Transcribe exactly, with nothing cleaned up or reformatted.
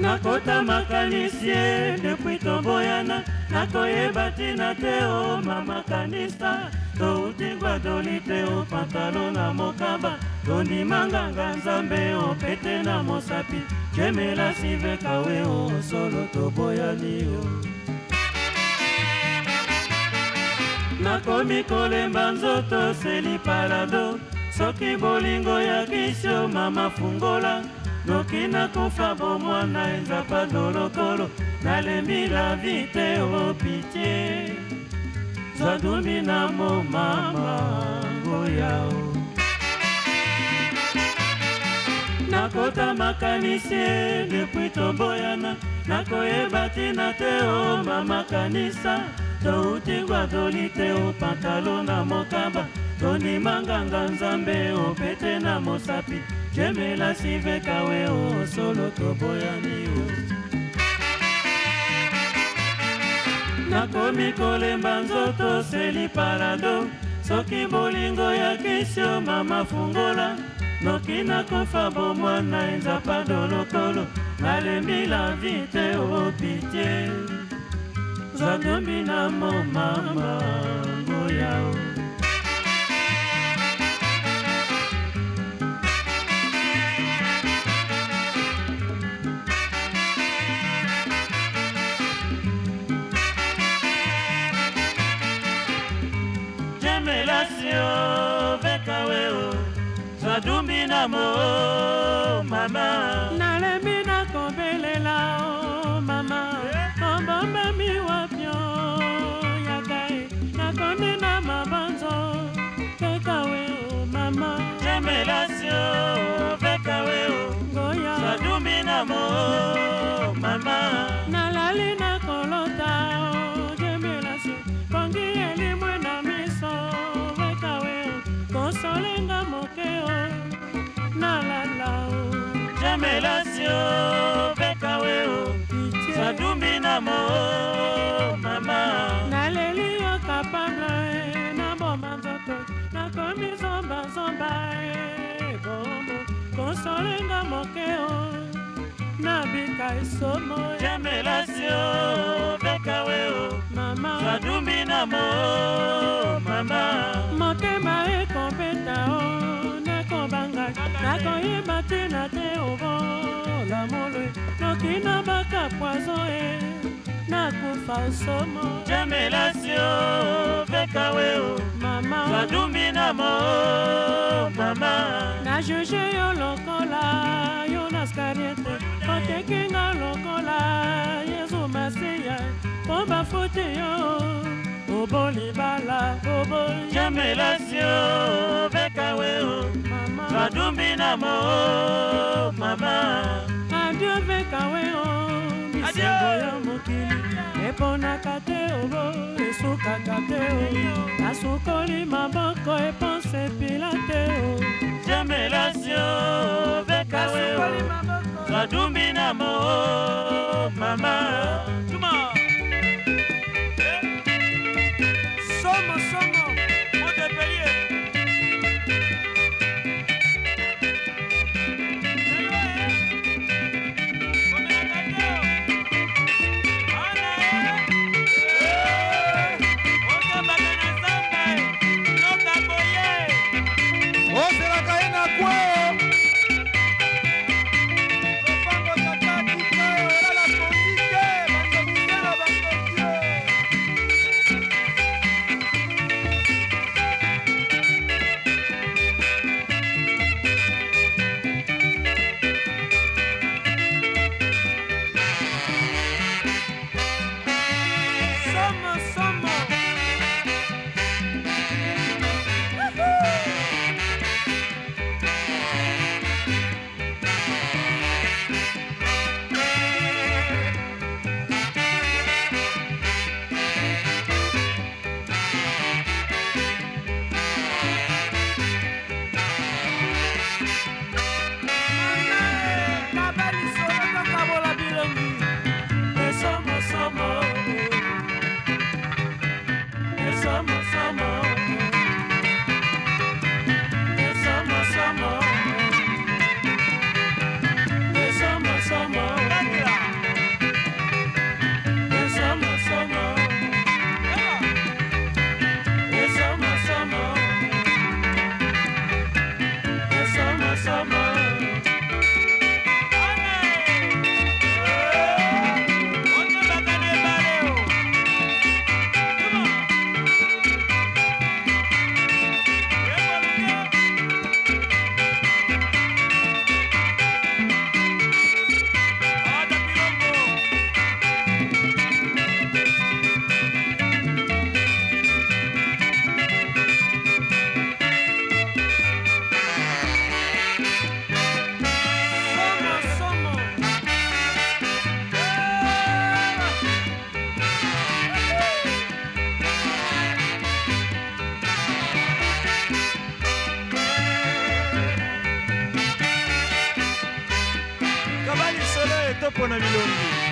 nakota makanisi depuis toboyana nakoyeba tina te o mama kanisa touti gwadoli te o pantalo na mokaba tondimanganga nzambe o pete na mosapi jemela sivekawe o solo toboyani o nakomi kolemba nzoto seli palado soki bolingo ya kisio mama fungola noki nakufa bomwana enzapa dolokolo nalembi la vite o pitié zadumi na mo mama ngoyao nakota makanisi depuis toboyana nakoyeba tina te o mama kanisa touti gwadoli te o pantalo na mokaba tondimanganga nzambe o pete na mosapi jemela sivekawe o solo toboyani o nakomi kolemba nzoto seli palado soki bolingo ya kisio mama fungola noki nakufa bomwana enzapa dolokolo nalembi la vite o pitié zadombi na mo mama ngoyao jemelasio vekawe o zadumbi na mo mama nalembi nakobelela o mama ombomba miwapyo yakae nakonde na mabanzo vekawe o mama jemelasio vekawe o ngoya zadumbi na mo mama nalali nakolota o jemelasio kongi elimwe na miso vekawe o konsolenga mokeo nalala o jemelasio vekawe o zadumbi na mo mama naleli yo kapable na boma nzoto nakomi zomba zomba e bombo konsolenga mokeo nabika esomo jemelasio vekawe o mama zadumbi na mo mama motema ekobeta o nakobanga nakoyeba tina te obola molwe noki nabaka poison e nakufa osomo jemelasio vekawe o mama zadumbi na mo mama na juge yo lokola yo naskariete otekinga lokola yesu masiya po bafuti yo obolibala oboli jemelasio vekawe o mama zadumbi na mo mama adieu vekawe o misengo ya mokili eponaka te obo esukaka te o asukoli maboko eponse epila te o jemelasio vekawe o zadumbi na mo mama somo somo motepelie Sama topo na milongi.